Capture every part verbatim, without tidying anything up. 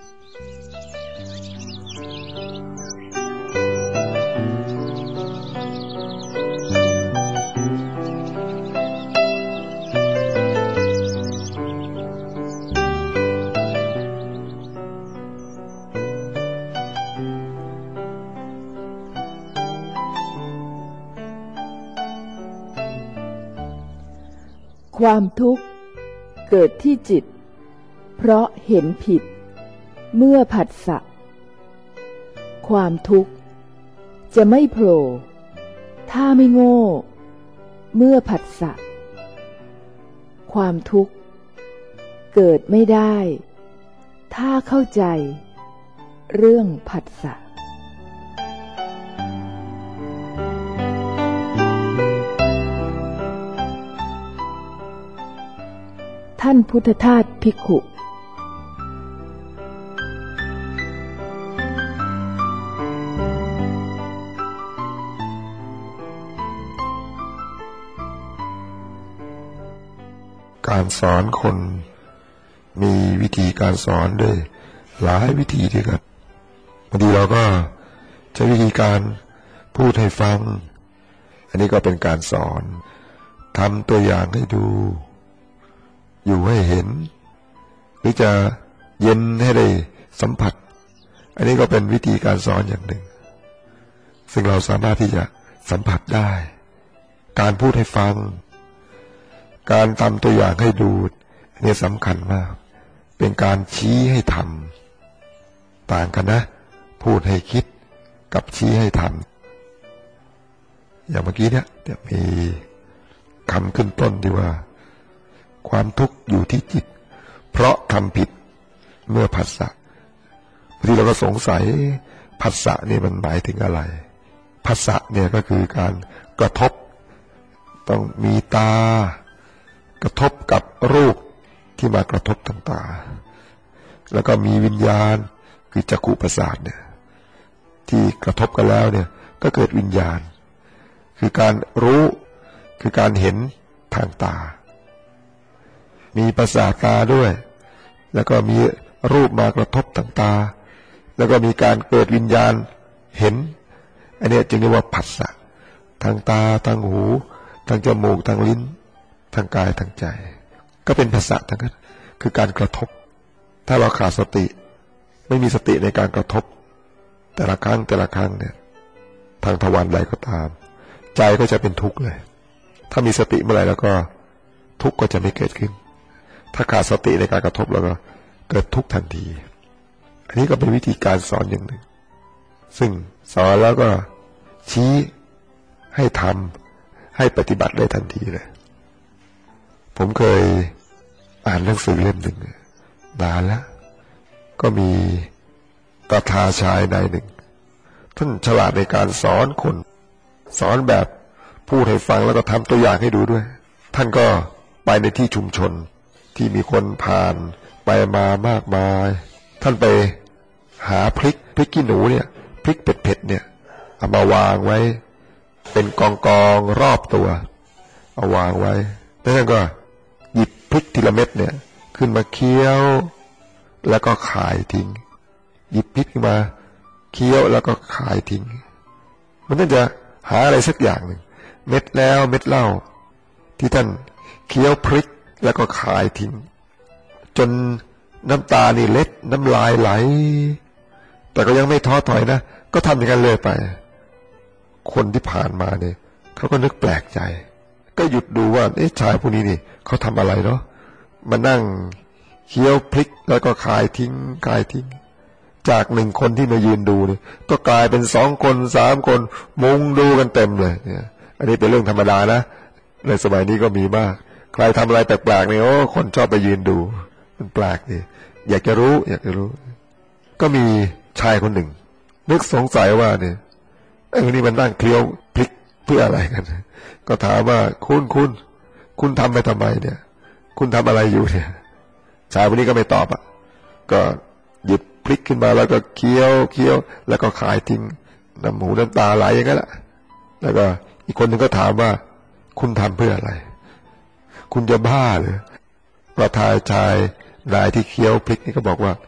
ความทุกข์เกิดที่จิตเพราะเห็นผิดเมื่อผัสสะความทุกข์จะไม่โผล่ถ้าไม่โง่เมื่อผัสสะความทุกข์เกิดไม่ได้ถ้าเข้าใจเรื่องผัสสะท่านพุทธทาสภิกขุการสอนคนมีวิธีการสอนด้วยหลายวิธีด้วยกันบางทีเราก็ใช้วิธีการพูดให้ฟังอันนี้ก็เป็นการสอนทำตัวอย่างให้ดูอยู่ให้เห็นหรือจะเย็นให้ได้สัมผัสอันนี้ก็เป็นวิธีการสอนอย่างหนึ่งซึ่งเราสามารถที่จะสัมผัสได้การพูดให้ฟังการทำตัวอย่างให้ดูอันนี้สำคัญมากเป็นการชี้ให้ทำต่างกันนะพูดให้คิดกับชี้ให้ทำอย่างเมื่อกี้เนี่ยจะมีคำขึ้นต้นที่ว่าความทุกข์อยู่ที่จิตเพราะทำผิดเมื่อผัสสะบางทีเราก็สงสัยผัสสะนี่มันหมายถึงอะไรผัสสะเนี่ยก็คือการกระทบต้องมีตากระทบกับรูปที่มากระทบทางตาแล้วก็มีวิญญาณคือจักขุประสาทเนี่ยที่กระทบกันแล้วเนี่ยก็เกิดวิญญาณคือการรู้คือการเห็นทางตามีประสาทตาด้วยแล้วก็มีรูปมากระทบทางตาแล้วก็มีการเกิดวิญญาณเห็นอันนี้จึงเรียกว่าผัสสะทางตาทางหูทางจมูกทางลิ้นทางกายทางใจก็เป็นผัสสะทั้งนั้นคือการกระทบถ้าเราขาดสติไม่มีสติในการกระทบแต่ละครั้งแต่ละครั้งเนี่ยทางทวารใดก็ตามใจก็จะเป็นทุกข์เลยถ้ามีสติเมื่อไหร่แล้วก็ทุกข์ก็จะไม่เกิดขึ้นถ้าขาดสติในการกระทบแล้วก็เกิดทุกข์ทันทีอันนี้ก็เป็นวิธีการสอนอย่างหนึ่งซึ่งสอนแล้วก็ชี้ให้ทำให้ปฏิบัติได้ทันทีเลยผมเคยอ่านหนังสือเล่มหนึ่งนานแล้วก็มีตถาชายนายหนึ่งท่านฉลาดในการสอนคนสอนแบบพูดให้ฟังแล้วก็ทำตัวอย่างให้ดูด้วยท่านก็ไปในที่ชุมชนที่มีคนผ่านไปมามากมายท่านไปหาพริกพริกขี้หนูเนี่ยพริกเผ็ดๆเนี่ยเอามาวางไว้เป็นกองๆรอบตัวเอาวางไว้แล้วท่านก็หยิบพริกทีละเม็ดเนี่ยขึ้นมาเคี้ยวแล้วก็ขายทิ้งหยิบพริกขึ้นมาเคี้ยวแล้วก็ขายทิ้งมันน่าจะหาอะไรสักอย่างหนึ่งเม็ดแล้วเม็ดเล่าที่ท่านเคี้ยวพริกแล้วก็ขายทิ้งจนน้ำตานี่เล็ดน้ำลายไหลแต่ก็ยังไม่ท้อถอยนะก็ทำอย่างนั้นเลยไปคนที่ผ่านมาเนี่ยเขาก็นึกแปลกใจก็หยุดดูว่าเอ๊ะชายผู้นี้นี่เขาทำอะไรเนาะมานั่งเคี้ยวพริกแล้วก็ขายทิ้งขายทิ้งจากหนึ่งคนที่มายืนดูเนี่ยก็กลายเป็นสองคนสามคนมุงดูกันเต็มเลยเนี่ยอันนี้เป็นเรื่องธรรมดานะในสมัยนี้ก็มีมากใครทำอะไรแปลกๆเนี่ยโอ้คนชอบไปยืนดูมันแปลกดิอยากจะรู้อยากจะรู้ก็มีชายคนหนึ่งนึกสงสัยว่าเนี่ยไอ้คนนี้มันนั่งเคี้ยวพริกเพื่ออะไรกันก็ถามว่าคุณคุณคุณทำไปทำไมเนี่ยคุณทำอะไรอยู่เนี่ยชายคนนี้ก็ไม่ตอบอ่ะก็หยิบพริกขึ้นมาแล้วก็เคี้ยวเคี้ยวแล้วก็ขายทิ้งน้ำหูน้ำตาไหลอย่างนั้นแหละแล้วก็อีกคนหนึ่งก็ถามว่าคุณทำเพื่ออะไรคุณจะบ้าหรือประธานชายนายที่เคี้ยวพริกนี่ก็บอกว่า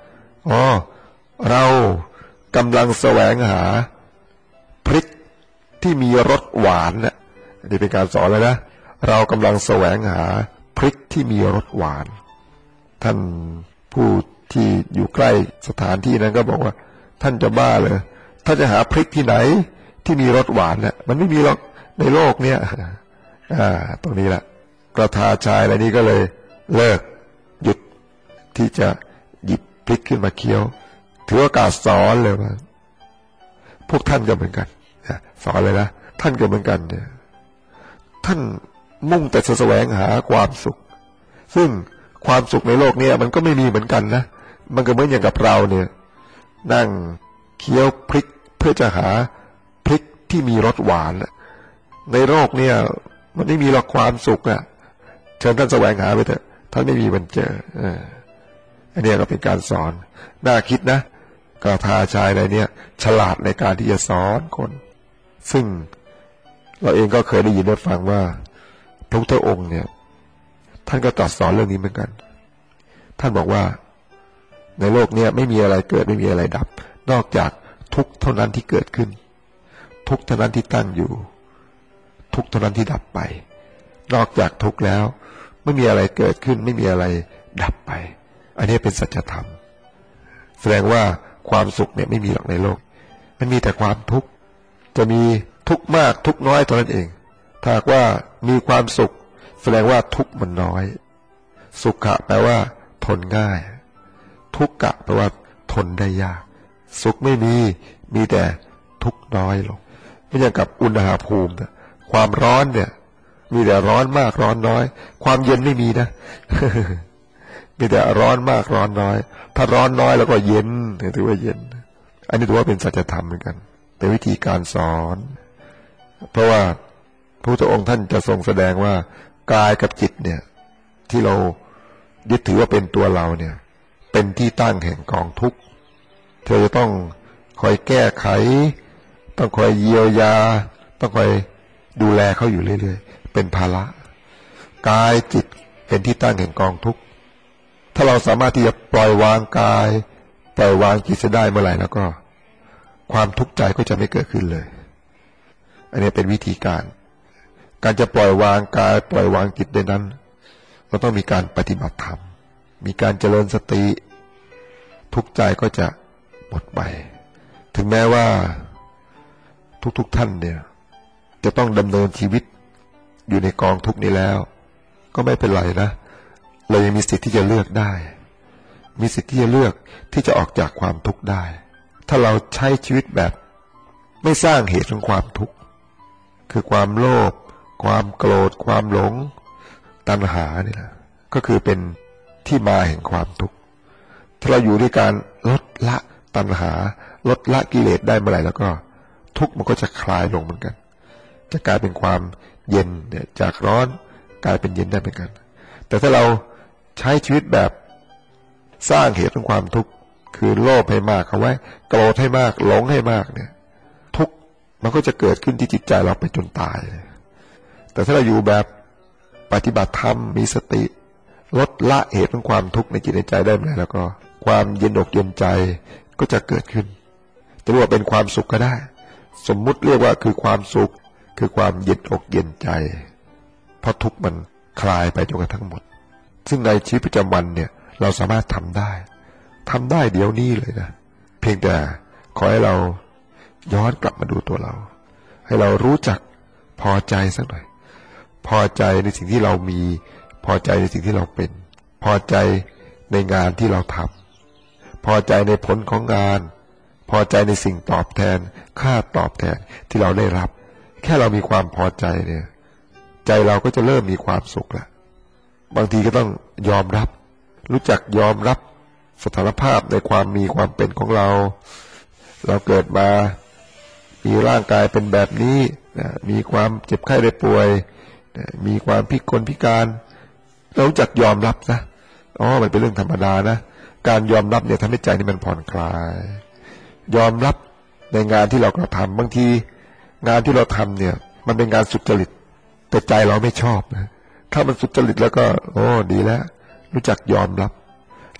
อ๋อเรากำลังแสวงหาพริกที่มีรสหวานน่ะนี่เป็นการสอนเลยนะเรากำลังแสวงหาพริกที่มีรสหวานท่านผู้ที่อยู่ใกล้สถานที่นั้นก็บอกว่าท่านจะบ้าเลยถ้าจะหาพริกที่ไหนที่มีรสหวานน่ะมันไม่มีหรอกในโลกเนี้ยอ่าตรงนี้แหละกระทาชายอะไรนี้ก็เลยเลิกหยุดที่จะหยิบพริกขึ้นมาเคี้ยวถือโอกาสสอนเลยว่าพวกท่านก็เหมือนกันสอนเลยนะท่านก็เหมือนกันเนี่ยท่านมุ่งแต่จะแสวงหาความสุขซึ่งความสุขในโลกนี้มันก็ไม่มีเหมือนกันนะมันก็เหมือนอย่างกับเราเนี่ยนั่งเคี้ยวพริกเพื่อจะหาพริกที่มีรสหวานในโลกเนี่ยมันไม่มีหรอกความสุขอ่ะเชิญท่านแสวงหาไปเถอะท่านไม่มีมันเจอเอออันนี้ก็เป็นการสอนน่าคิดนะกระทาชายอะไรเนี่ยฉลาดในการที่จะสอนคนซึ่งเราเองก็เคยได้ยินได้ฟังว่าพระพุทธองค์เนี่ยท่านก็ตรัสสอนเรื่องนี้เหมือนกันท่านบอกว่าในโลกนี้ไม่มีอะไรเกิดไม่มีอะไรดับนอกจากทุกข์เท่านั้นที่เกิดขึ้นทุกข์เท่านั้นที่ตั้งอยู่ทุกข์เท่านั้นที่ดับไปนอกจากทุกข์แล้วไม่มีอะไรเกิดขึ้นไม่มีอะไรดับไปอันนี้เป็นสัจธรรมแสดงว่าความสุขเนี่ยไม่มีหรอกในโลกมันมีแต่ความทุกข์จะมีทุกข์มากทุกข์น้อยเท่านั้นเองถ้าว่ามีความสุขแสดงว่าทุกข์มันน้อยสุขะแปลว่าทนง่ายทุกขะแปลว่าทนได้ยากสุขไม่มีมีแต่ทุกข์น้อยลงไม่อย่างกับอุณหภูมินะความร้อนเนี่ยมีแต่ร้อนมากร้อนน้อยความเย็นไม่มีนะ มีแต่ร้อนมากร้อนน้อยถ้าร้อนน้อยแล้วก็เย็นถือว่าเย็นอันนี้ถือว่าเป็นสัจธรรมเหมือนกันเป็นวิธีการสอนเพราะว่าพระพุทธองค์ท่านจะทรงแสดงว่ากายกับจิตเนี่ยที่เรายึดถือว่าเป็นตัวเราเนี่ยเป็นที่ตั้งแห่งกองทุกข์เธอจะต้องคอยแก้ไขต้องคอยเยียวยาต้องคอยดูแลเขาอยู่เรื่อยๆเป็นภาระกายจิตเป็นที่ตั้งแห่งกองทุกข์ถ้าเราสามารถที่จะปล่อยวางกายปล่อยวางจิตเสียได้เมื่อไหร่แล้วก็ความทุกข์ใจก็จะไม่เกิดขึ้นเลยอันนี้เป็นวิธีการการจะปล่อยวางกายปล่อยวางจิตได้นั้นเราต้องมีการปฏิบัติธรรมมีการเจริญสติทุกข์ใจก็จะหมดไปถึงแม้ว่าทุกๆท่านเนี่ยจะต้องดำเนินชีวิตอยู่ในกองทุกข์นี้แล้วก็ไม่เป็นไรนะเรายังมีสิทธิ์ที่จะเลือกได้มีสิทธิ์ที่จะเลือกที่จะออกจากความทุกข์ได้ถ้าเราใช้ชีวิตแบบไม่สร้างเหตุของความทุกข์คือความโลภความโกรธความหลงตัณหาเนี่ยนะก็คือเป็นที่มาแห่งความทุกข์ถ้าเราอยู่ด้วยการลดละตัณหาลดละกิเลสได้เมื่อไหร่แล้วก็ทุกข์มันก็จะคลายลงเหมือนกันจะกลายเป็นความเย็นเนี่ยจากร้อนกลายเป็นเย็นได้เหมือนกันแต่ถ้าเราใช้ชีวิตแบบสร้างเหตุของความทุกข์คือโลภให้มากเอาไว้โกรธให้มากหลงให้มากเนี่ยทุกข์มันก็จะเกิดขึ้นที่จิตใจเราไปจนตายแต่ถ้าเราอยู่แบบปฏิบัติธรรมมีสติลดละเหตุของความทุกข์ในจิตในใจได้ไหมแล้วก็ความเย็นอกเย็นใจก็จะเกิดขึ้นจะเรียกว่าเป็นความสุขก็ได้สมมุติเรียกว่าคือความสุขคือความเย็นอกเย็นใจเพราะทุกข์มันคลายไปจนกระทั่งหมดซึ่งในชีวิตประจำวันเนี่ยเราสามารถทำได้ทำได้เดี๋ยวนี้เลยนะเพียงแต่ขอให้เราย้อนกลับมาดูตัวเราให้เรารู้จักพอใจสักหน่อยพอใจในสิ่งที่เรามีพอใจในสิ่งที่เราเป็นพอใจในงานที่เราทำพอใจในผลของงานพอใจในสิ่งตอบแทนค่าตอบแทนที่เราได้รับแค่เรามีความพอใจเนี่ยใจเราก็จะเริ่มมีความสุขแล้วบางทีก็ต้องยอมรับรู้จักยอมรับสถานภาพในความมีความเป็นของเราเราเกิดมามีร่างกายเป็นแบบนี้นะมีความเจ็บไข้ได้ป่วยนะมีความพิกลพิการเรารู้จักยอมรับนะอ๋อมันเป็นเรื่องธรรมดานะการยอมรับเนี่ยทำให้ใจนี่มันผ่อนคลายยอมรับในงานที่เรากระทำบางทีงานที่เราทำเนี่ยมันเป็นงานสุจริตแต่ใจเราไม่ชอบนะถ้ามันสุจริตแล้วก็โอ้ดีแล้วรู้จักยอมรับ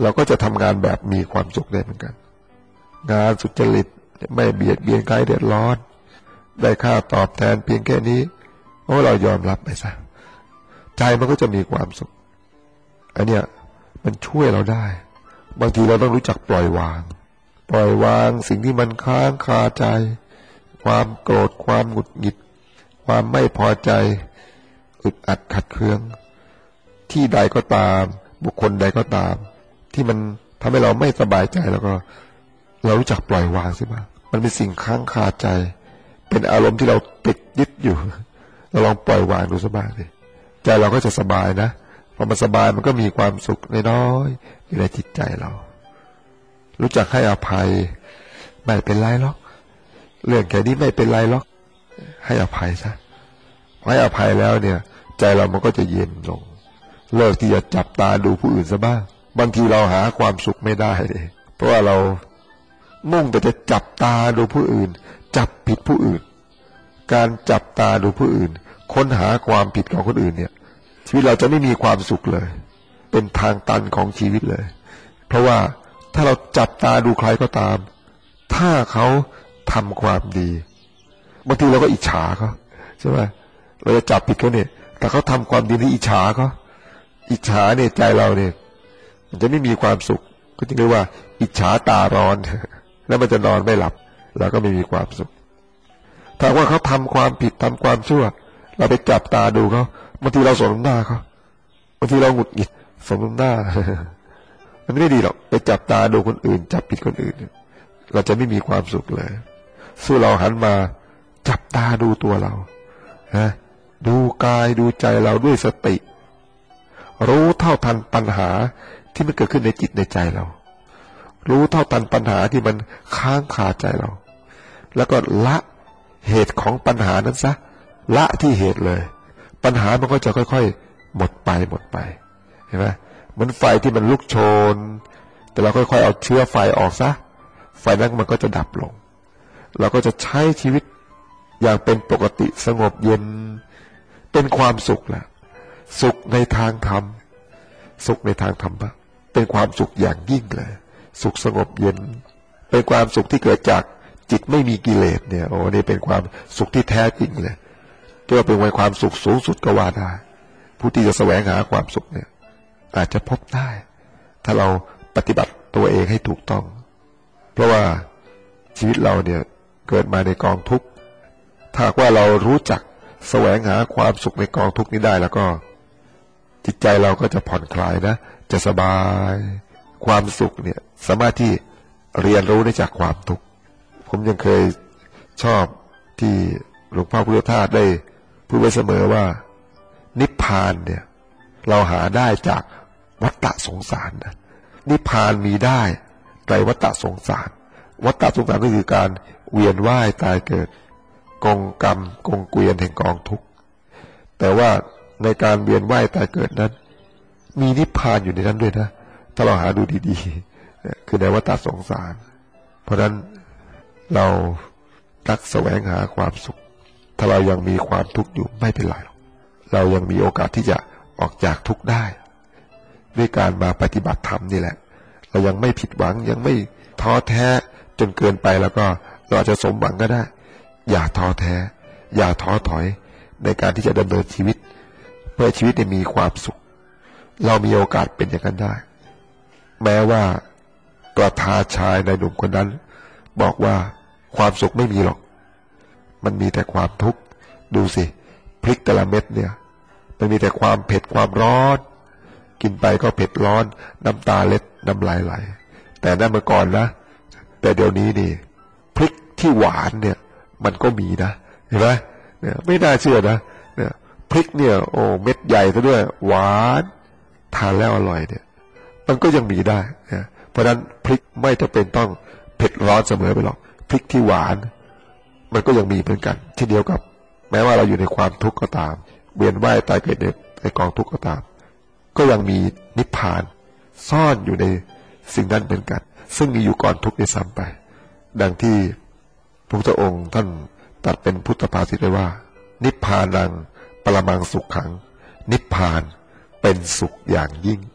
เราก็จะทำงานแบบมีความสุขได้เหมือนกันงานสุจริตไม่เบียดเบียนใครเดือดร้อนได้ค่าตอบแทนเพียงแค่นี้โอ้เรายอมรับไปซะใจมันก็จะมีความสุขอันเนี้ยมันช่วยเราได้บางทีเราต้องรู้จักปล่อยวางปล่อยวางสิ่งที่มันค้างคาใจความโกรธความหงุดหงิดความไม่พอใจอึดอัดขัดเคืองที่ใดก็ตามบุคคลใดก็ตามที่มันทำให้เราไม่สบายใจแล้วก็เรารู้จักปล่อยวางสิบ้างมันเป็นสิ่งค้างคาใจเป็นอารมณ์ที่เราติดยึดอยู่เราลองปล่อยวางดูสักบ้างสิใจเราก็จะสบายนะพอมันสบายมันก็มีความสุขน้อยๆอยู่ในจิตใจเรารู้จักให้อภัยไม่เป็นไรหรอกเรื่องแค่นี้ไม่เป็นไรหรอกให้อภัยซะให้อภัยแล้วเนี่ยใจเรามันก็จะเย็นลงเลิกที่จะจับตาดูผู้อื่นซะบ้างบางทีเราหาความสุขไม่ได้เลยเพราะว่าเรามุ่งแต่จะจับตาดูผู้อื่นจับผิดผู้อื่นการจับตาดูผู้อื่นค้นหาความผิดของคนอื่นเนี่ยชีวิตเราจะไม่มีความสุขเลยเป็นทางตันของชีวิตเลยเพราะว่าถ้าเราจับตาดูใครก็ตามถ้าเขาทำความดีบางทีเราก็อิจฉาเขาใช่ไหมเราจะจับผิดเขาเนี่ยแต่เขาทำความดีที่อิจฉาเขาอิจฉาเนี่ยใจเราเนี่ยมันจะไม่มีความสุขก็จึงเรียกว่าอิจฉาตาร้อนแล้วมันจะนอนไม่หลับแล้วก็ไม่มีความสุขถ้าว่าเขาทำความผิดทำความชั่วเราไปจับตาดูเขาบางทีเราสนหน้าเขาบางทีเราหงุดหงิดสนหน้ามันไม่ดีหรอกไปจับตาดูคนอื่นจับผิดคนอื่นเราจะไม่มีความสุขเลยสู้เราหันมาจับตาดูตัวเรานะดูกายดูใจเราด้วยสติรู้เท่าทันปัญหาที่มันเกิดขึ้นในจิตในใจเรารู้เท่าทันปัญหาที่มันค้างคาใจเราแล้วก็ละเหตุของปัญหานั้นซะละที่เหตุเลยปัญหามันก็จะค่อยๆหมดไปหมดไปเห็นไหมเหมือนไฟที่มันลุกโชนแต่เราค่อยๆเอาเชื้อไฟออกซะไฟนั้นมันก็จะดับลงเราก็จะใช้ชีวิตอย่างเป็นปกติสงบเย็นเป็นความสุขแหละสุขในทางธรรมสุขในทางธรรมะเป็นความสุขอย่างยิ่งเลยสุขสงบเย็นเป็นความสุขที่เกิดจากจิตไม่มีกิเลสเนี่ยโอ้นี่เป็นความสุขที่แท้จริงเลยตัวเป็นความสุขสูงสุดก็ว่าได้ผู้ที่จะแสวงหาความสุขเนี่ยอาจจะพบได้ถ้าเราปฏิบัติตัวเองให้ถูกต้องเพราะว่าชีวิตเราเนี่ยเกิดมาในกองทุกข์ถ้าว่าเรารู้จักแสวงหาความสุขในกองทุกข์นี้ได้แล้วก็จิตใจเราก็จะผ่อนคลายนะจะสบายความสุขเนี่ยสามารถที่เรียนรู้ได้จากความทุกข์ผมยังเคยชอบที่หลวงพ่อพุทธทาสได้พูดไว้เสมอว่านิพพานเนี่ยเราหาได้จากวัฏฏะสงสารนะนิพพานมีได้ไตรวัฏฏะสงสารวัฏฏะสงสารก็คือการเวียนว่ายตายเกิดกองกรรมกองเกวียนแห่งกองทุกข์แต่ว่าในการเวียนว่ายตายเกิดนั้นมีนิพพานอยู่ในนั้นด้วยนะถ้าเราหาดูดีๆคือในวัฏฏะสงสารเพราะนั้นเราตักแสวงหาความสุขถ้าเรายังมีความทุกข์อยู่ไม่เป็นไรหรอกเรายังมีโอกาสที่จะออกจากทุกข์ได้ด้วยการมาปฏิบัติธรรมนี่แหละเรายังไม่ผิดหวังยังไม่ท้อแท้จนเกินไปแล้วก็เราอาจจะสมหวังก็ได้อย่าท้อแท้อย่าท้อถอยในการที่จะดำเนินชีวิตเพื่อชีวิตได้มีความสุขเรามีโอกาสเป็นอย่างนั้นได้แม้ว่ากระทาชายในหนุ่มคนนั้นบอกว่าความสุขไม่มีหรอกมันมีแต่ความทุกข์ดูสิพริกแต่ละเม็ดเนี่ยมันมีแต่ความเผ็ดความร้อนกินไปก็เผ็ดร้อนน้ำตาเล็ดน้ำลายไหลแต่นั่นเมื่อก่อนนะแต่เดี๋ยวนี้นี่พริกที่หวานเนี่ยมันก็มีนะเห็นไหมเนี่ยไม่น่าเชื่อนะเนี่ยพริกเนี่ยโอ้เม็ดใหญ่ซะด้วยหวานทานแล้วอร่อยเนี่ยมันก็ยังมีได้นะเพราะฉะนั้นพริกไม่จำเป็นต้องเผ็ดร้อนเสมอไปหรอกพริกที่หวานมันก็ยังมีเหมือนกันเช่นเดียวกับแม้ว่าเราอยู่ในความทุกข์ก็ตามเวียนว่ายตายเกิดในในกองทุกข์ก็ตามก็ยังมีนิพพานซ่อนอยู่ในสิ่งนั้นเหมือนกันซึ่งมีอยู่ก่อนทุกข์ได้ซ้ำไปดังที่พระพุทธองค์ท่านตรัสเป็นพุทธภาษิตไว้ว่านิพพานังปรมังสุขขังนิพพานเป็นสุขอย่างยิ่ง